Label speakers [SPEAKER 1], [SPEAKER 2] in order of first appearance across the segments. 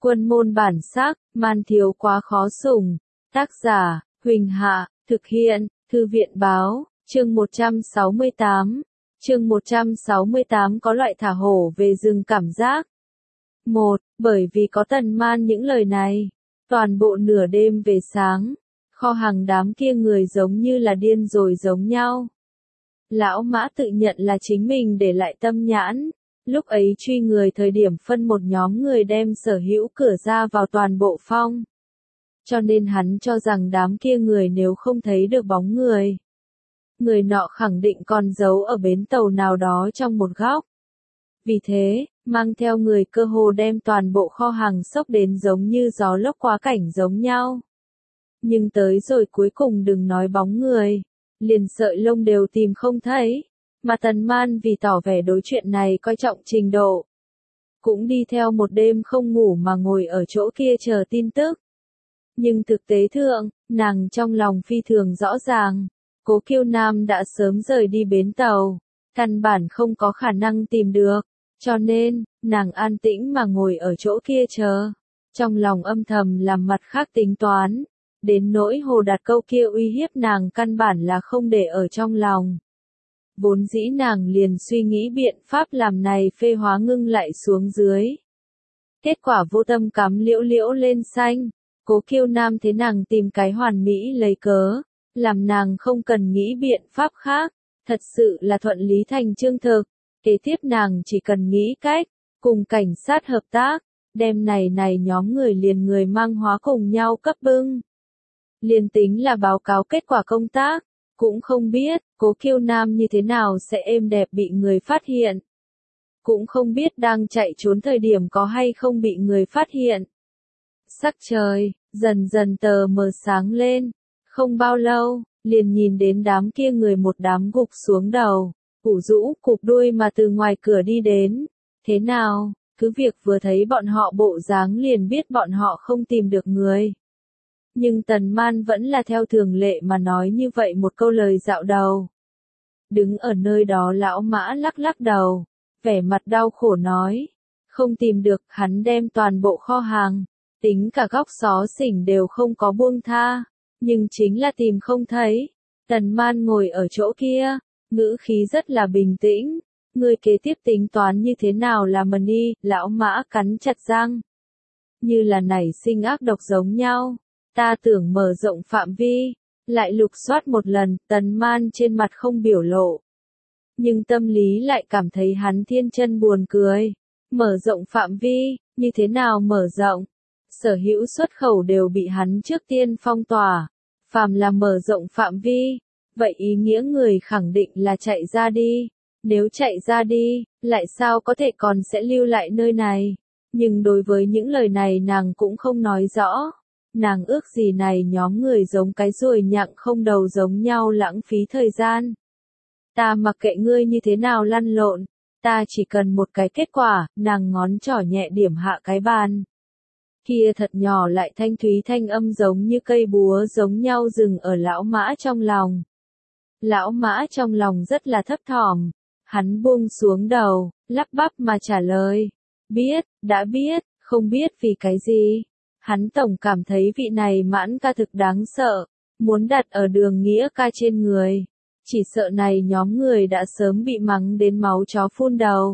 [SPEAKER 1] Quân môn bản sắc, man thiếu quá khó sủng. Tác giả, Huỳnh Hạ, thực hiện, Thư viện báo, chương 168. Chương 168 có loại thả hổ về rừng cảm giác. 1. Bởi vì có Tần Man những lời này, toàn bộ nửa đêm về sáng, kho hàng đám kia người giống như là điên rồi giống nhau. Lão Mã tự nhận là chính mình để lại tâm nhãn, lúc ấy truy người thời điểm phân một nhóm người đem sở hữu cửa ra vào toàn bộ phong. Cho nên hắn cho rằng đám kia người nếu không thấy được bóng người, người nọ khẳng định còn giấu ở bến tàu nào đó trong một góc. Vì thế, mang theo người cơ hồ đem toàn bộ kho hàng xốc đến giống như gió lốc quá cảnh giống nhau. Nhưng tới rồi cuối cùng đừng nói bóng người, liền sợi lông đều tìm không thấy, mà Tần Man vì tỏ vẻ đối chuyện này coi trọng trình độ, cũng đi theo một đêm không ngủ mà ngồi ở chỗ kia chờ tin tức. Nhưng thực tế thượng, nàng trong lòng phi thường rõ ràng, Cố Kiêu Nam đã sớm rời đi bến tàu, căn bản không có khả năng tìm được, cho nên, nàng an tĩnh mà ngồi ở chỗ kia chờ, trong lòng âm thầm làm mặt khác tính toán, đến nỗi Hồ Đạt câu kia uy hiếp nàng căn bản là không để ở trong lòng. Vốn dĩ nàng liền suy nghĩ biện pháp làm này phê hóa ngưng lại xuống dưới. Kết quả vô tâm cắm liễu liễu lên xanh, Cố Kiêu Nam thế nàng tìm cái hoàn mỹ lấy cớ, làm nàng không cần nghĩ biện pháp khác, thật sự là thuận lý thành chương thực. Kế tiếp nàng chỉ cần nghĩ cách, cùng cảnh sát hợp tác, đem này nhóm người liền người mang hóa cùng nhau cấp bưng. Liền tính là báo cáo kết quả công tác, cũng không biết, Cố Kiêu Nam như thế nào sẽ êm đẹp bị người phát hiện. Cũng không biết đang chạy trốn thời điểm có hay không bị người phát hiện. Sắc trời, dần dần tờ mờ sáng lên, không bao lâu, liền nhìn đến đám kia người một đám gục xuống đầu, ủ rũ cụp đuôi mà từ ngoài cửa đi đến. Thế nào, cứ việc vừa thấy bọn họ bộ dáng liền biết bọn họ không tìm được người. Nhưng Tần Man vẫn là theo thường lệ mà nói như vậy một câu lời dạo đầu. Đứng ở nơi đó lão Mã lắc lắc đầu, vẻ mặt đau khổ nói, không tìm được, hắn đem toàn bộ kho hàng, tính cả góc xó xỉnh đều không có buông tha, nhưng chính là tìm không thấy. Tần Man ngồi ở chỗ kia, ngữ khí rất là bình tĩnh, người kế tiếp tính toán như thế nào là money, lão Mã cắn chặt răng. Như là nảy sinh ác độc giống nhau, ta tưởng mở rộng phạm vi, lại lục soát một lần, Tần Man trên mặt không biểu lộ. Nhưng tâm lý lại cảm thấy hắn thiên chân buồn cười. Mở rộng phạm vi, như thế nào mở rộng? Sở hữu xuất khẩu đều bị hắn trước tiên phong tỏa. Phàm là mở rộng phạm vi, vậy ý nghĩa người khẳng định là chạy ra đi. Nếu chạy ra đi, lại sao có thể còn sẽ lưu lại nơi này? Nhưng đối với những lời này nàng cũng không nói rõ. Nàng ước gì này nhóm người giống cái ruồi nhặng không đầu giống nhau lãng phí thời gian. Ta mặc kệ ngươi như thế nào lăn lộn, ta chỉ cần một cái kết quả, nàng ngón trỏ nhẹ điểm hạ cái bàn. Kia thật nhỏ lại thanh thúy thanh âm giống như cây búa giống nhau dừng ở lão Mã trong lòng. Lão Mã trong lòng rất là thấp thỏm, hắn buông xuống đầu, lắp bắp mà trả lời. Biết, đã biết, không biết vì cái gì. Hắn tổng cảm thấy vị này Mãn ca thực đáng sợ, muốn đặt ở Đường Nghĩa ca trên người. Chỉ sợ này nhóm người đã sớm bị mắng đến máu chó phun đầu.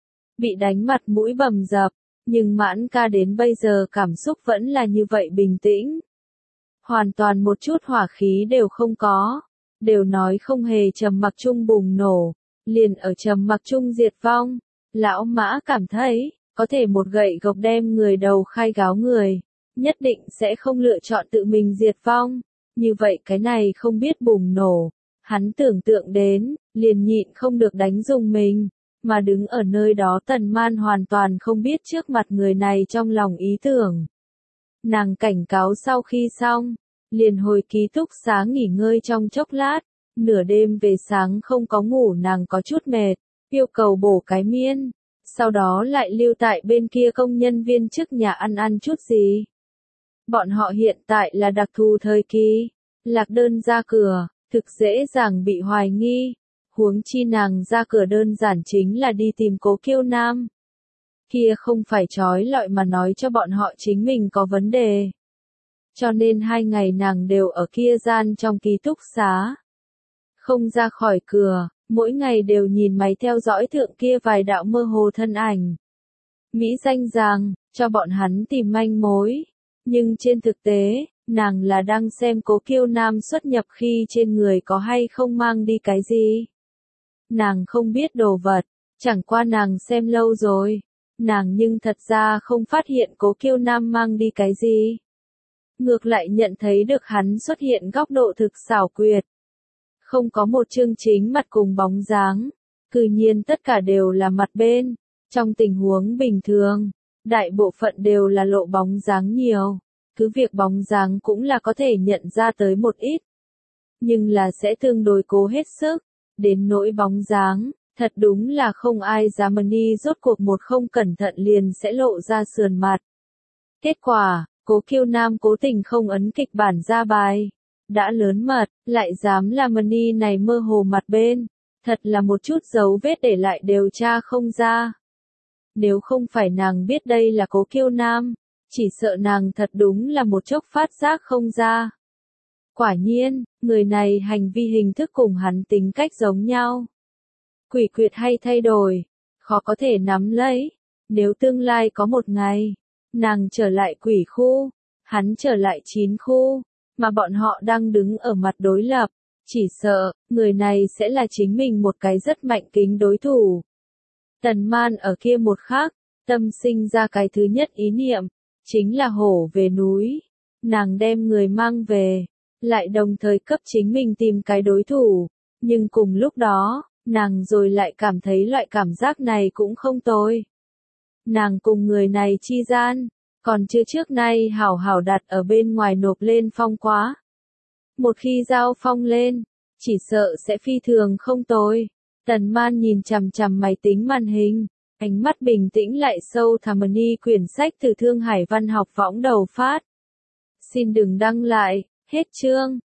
[SPEAKER 1] Bị đánh mặt mũi bầm dập, nhưng Mãn ca đến bây giờ cảm xúc vẫn là như vậy bình tĩnh. Hoàn toàn một chút hỏa khí đều không có, đều nói không hề trầm mặc chung bùng nổ, liền ở trầm mặc chung diệt vong. Lão Mã cảm thấy, có thể một gậy gộc đem người đầu khai gáo người, nhất định sẽ không lựa chọn tự mình diệt vong. Như vậy cái này không biết bùng nổ. Hắn tưởng tượng đến, liền nhịn không được đánh dùng mình, mà đứng ở nơi đó Tần Man hoàn toàn không biết trước mặt người này trong lòng ý tưởng. Nàng cảnh cáo sau khi xong, liền hồi ký túc xá nghỉ ngơi trong chốc lát, nửa đêm về sáng không có ngủ nàng có chút mệt, yêu cầu bổ cái miên, sau đó lại lưu tại bên kia công nhân viên trước nhà ăn chút gì. Bọn họ hiện tại là đặc thù thời kỳ, lạc đơn ra cửa. Thực dễ dàng bị hoài nghi, huống chi nàng ra cửa đơn giản chính là đi tìm Cố Kiêu Nam. kia không phải trói lọi mà nói cho bọn họ chính mình có vấn đề. Cho nên 2 ngày nàng đều ở kia gian trong ký túc xá. Không ra khỏi cửa, mỗi ngày đều nhìn máy theo dõi thượng kia vài đạo mơ hồ thân ảnh. Mỹ danh rằng, cho bọn hắn tìm manh mối. Nhưng trên thực tế, nàng là đang xem Cố Kiêu Nam xuất nhập khi trên người có hay không mang đi cái gì. Nàng không biết đồ vật, chẳng qua nàng xem lâu rồi. Nàng nhưng thật ra không phát hiện Cố Kiêu Nam mang đi cái gì. Ngược lại nhận thấy được hắn xuất hiện góc độ thực xảo quyệt. Không có một chương chính mặt cùng bóng dáng. Cư nhiên tất cả đều là mặt bên. Trong tình huống bình thường, đại bộ phận đều là lộ bóng dáng nhiều. Cứ việc bóng dáng cũng là có thể nhận ra tới một ít. Nhưng là sẽ tương đối cố hết sức. Đến nỗi bóng dáng, thật đúng là không ai dám đi rốt cuộc một không cẩn thận liền sẽ lộ ra sườn mặt. Kết quả, Cố Kiêu Nam cố tình không ấn kịch bản ra bài. Đã lớn mật, lại dám làm ni này mơ hồ mặt bên. Thật là một chút dấu vết để lại đều tra không ra. Nếu không phải nàng biết đây là Cố Kiêu Nam, chỉ sợ nàng thật đúng là một chốc phát giác không ra. Quả nhiên, người này hành vi hình thức cùng hắn tính cách giống nhau. Quỷ quyệt hay thay đổi, khó có thể nắm lấy. Nếu tương lai có một ngày, nàng trở lại quỷ khu, hắn trở lại 9 khu, mà bọn họ đang đứng ở mặt đối lập, chỉ sợ, người này sẽ là chính mình một cái rất mạnh kính đối thủ. Tần Man ở kia một khắc, tâm sinh ra cái thứ nhất ý niệm, chính là hổ về núi. Nàng đem người mang về, lại đồng thời cấp chính mình tìm cái đối thủ, nhưng cùng lúc đó, nàng rồi lại cảm thấy loại cảm giác này cũng không tồi. Nàng cùng người này chi gian, còn chưa trước nay hảo hảo đặt ở bên ngoài nộp lên phong quá. Một khi giao phong lên, chỉ sợ sẽ phi thường không tồi. Tần Man nhìn chằm chằm máy tính màn hình, ánh mắt bình tĩnh lại sâu thẳm ni quyển sách từ Thương Hải Văn học võng đầu phát. Xin đừng đăng lại, hết chương.